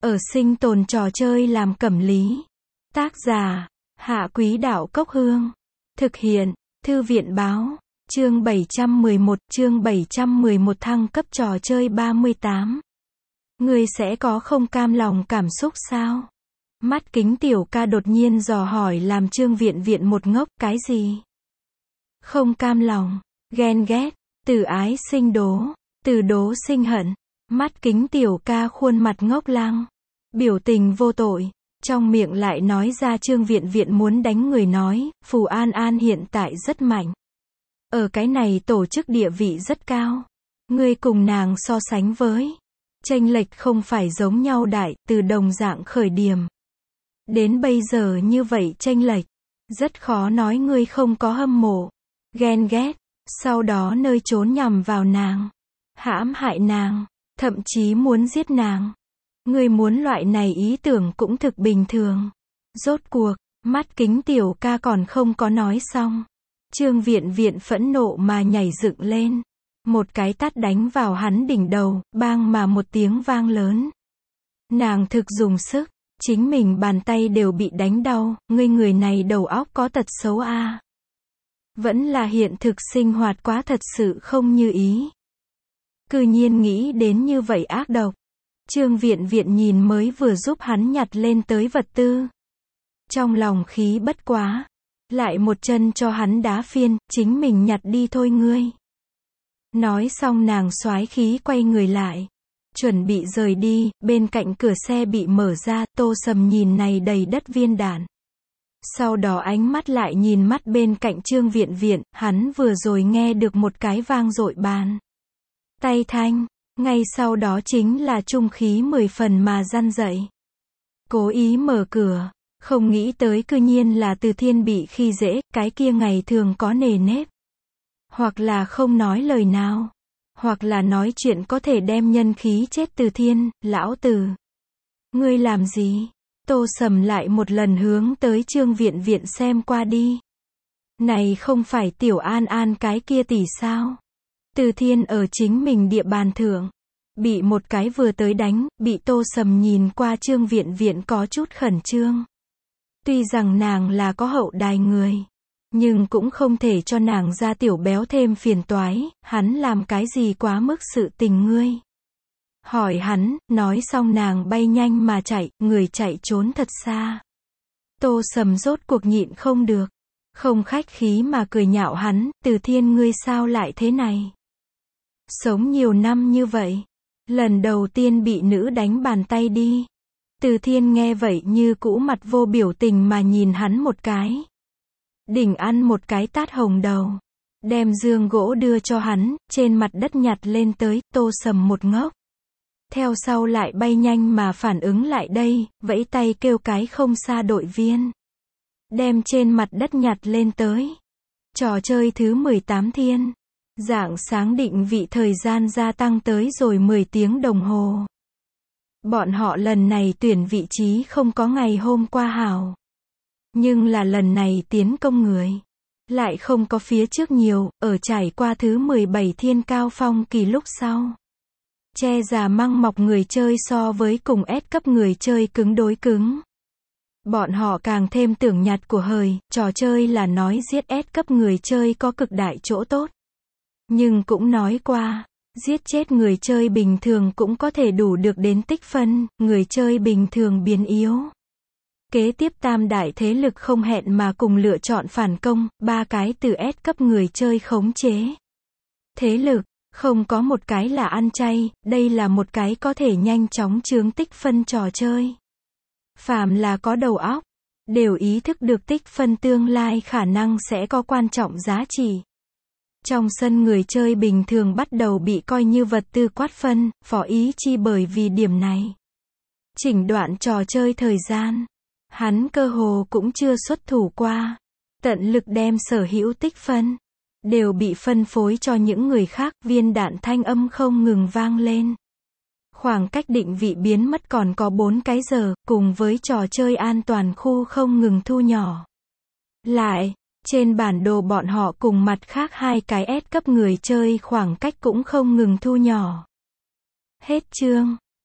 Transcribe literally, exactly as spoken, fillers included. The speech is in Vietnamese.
ở sinh tồn trò chơi làm cẩm lý. Tác giả, Hạ Quý Đạo Cốc Hương. Thực hiện, Thư viện Báo. Chương bảy trăm mười một, chương bảy trăm mười một thăng cấp trò chơi ba mươi tám. Ngươi sẽ có không cam lòng cảm xúc sao? Mắt kính tiểu ca đột nhiên dò hỏi làm Trương Viện Viện một ngốc, cái gì? Không cam lòng, ghen ghét, từ ái sinh đố, từ đố sinh hận. Mắt kính tiểu ca khuôn mặt ngốc lăng, biểu tình vô tội, trong miệng lại nói ra Trương Viện Viện muốn đánh người nói, Phù An An hiện tại rất mạnh. Ở cái này tổ chức địa vị rất cao. Ngươi cùng nàng so sánh với, chênh lệch không phải giống nhau đại, từ đồng dạng khởi điểm đến bây giờ như vậy chênh lệch, rất khó nói ngươi không có hâm mộ, ghen ghét, sau đó nơi trốn nhằm vào nàng, hãm hại nàng, thậm chí muốn giết nàng. Ngươi muốn loại này ý tưởng cũng thực bình thường. Rốt cuộc, mắt kính tiểu ca còn không có nói xong. Trương Viện Viện phẫn nộ mà nhảy dựng lên. Một cái tát đánh vào hắn đỉnh đầu, bang mà một tiếng vang lớn. Nàng thực dùng sức, chính mình bàn tay đều bị đánh đau, ngươi người này đầu óc có tật xấu a. À. Vẫn là hiện thực sinh hoạt quá thật sự không như ý. Cư nhiên nghĩ đến như vậy ác độc. Trương Viện Viện nhìn mới vừa giúp hắn nhặt lên tới vật tư. Trong lòng khí bất quá. Lại một chân cho hắn đá phiên, chính mình nhặt đi thôi ngươi. Nói xong nàng soái khí quay người lại. Chuẩn bị rời đi, bên cạnh cửa xe bị mở ra, Tô Sầm nhìn này đầy đất viên đạn. Sau đó ánh mắt lại nhìn mắt bên cạnh Trương Viện Viện, hắn vừa rồi nghe được một cái vang dội bàn tay thanh, ngay sau đó chính là trung khí mười phần mà răn dậy. Cố ý mở cửa, không nghĩ tới cư nhiên là Từ Thiên bị khi dễ, cái kia ngày thường có nề nếp. Hoặc là không nói lời nào, hoặc là nói chuyện có thể đem nhân khí chết Từ Thiên, lão Từ. Ngươi làm gì? Tô Sầm lại một lần hướng tới Trương Viện Viện xem qua đi. Này không phải Tiểu An An cái kia tỷ sao? Từ Thiên ở chính mình địa bàn thượng, bị một cái vừa tới đánh, bị Tô Sầm nhìn qua Trương Viện Viện có chút khẩn trương. Tuy rằng nàng là có hậu đài người, nhưng cũng không thể cho nàng ra tiểu béo thêm phiền toái, hắn làm cái gì quá mức sự tình ngươi. Hỏi hắn, nói xong nàng bay nhanh mà chạy, người chạy trốn thật xa. Tô Sầm rốt cuộc nhịn không được, không khách khí mà cười nhạo hắn, Từ Thiên ngươi sao lại thế này? Sống nhiều năm như vậy, lần đầu tiên bị nữ đánh bàn tay đi. Từ Thiên nghe vậy như cũ mặt vô biểu tình mà nhìn hắn một cái. Đỉnh ăn một cái tát hồng đầu. Đem dương gỗ đưa cho hắn, trên mặt đất nhặt lên tới, Tô Sầm một ngốc. Theo sau lại bay nhanh mà phản ứng lại đây, vẫy tay kêu cái không xa đội viên. Đem trên mặt đất nhặt lên tới. Trò chơi thứ mười tám thiên. Rạng sáng định vị thời gian gia tăng tới rồi mười tiếng đồng hồ. Bọn họ lần này tuyển vị trí không có ngày hôm qua hảo. Nhưng là lần này tiến công người. Lại không có phía trước nhiều, ở trải qua thứ mười bảy thiên cao phong kỳ lúc sau. Che già măng mọc người chơi so với cùng S cấp người chơi cứng đối cứng. Bọn họ càng thêm tưởng nhặt của hời, trò chơi là nói giết S cấp người chơi có cực đại chỗ tốt. Nhưng cũng nói qua, giết chết người chơi bình thường cũng có thể đủ được đến tích phân, người chơi bình thường biến yếu. Kế tiếp tam đại thế lực không hẹn mà cùng lựa chọn phản công, ba cái từ S cấp người chơi khống chế. Thế lực, không có một cái là ăn chay, đây là một cái có thể nhanh chóng chướng tích phân trò chơi. Phàm là có đầu óc, đều ý thức được tích phân tương lai khả năng sẽ có quan trọng giá trị. Trong sân người chơi bình thường bắt đầu bị coi như vật tư quát phân, phó ý chi bởi vì điểm này. Chỉnh đoạn trò chơi thời gian, hắn cơ hồ cũng chưa xuất thủ qua. Tận lực đem sở hữu tích phân, đều bị phân phối cho những người khác, viên đạn thanh âm không ngừng vang lên. Khoảng cách định vị biến mất còn có bốn cái giờ, cùng với trò chơi an toàn khu không ngừng thu nhỏ. Lại, trên bản đồ bọn họ cùng mặt khác hai cái S cấp người chơi khoảng cách cũng không ngừng thu nhỏ. Hết chương.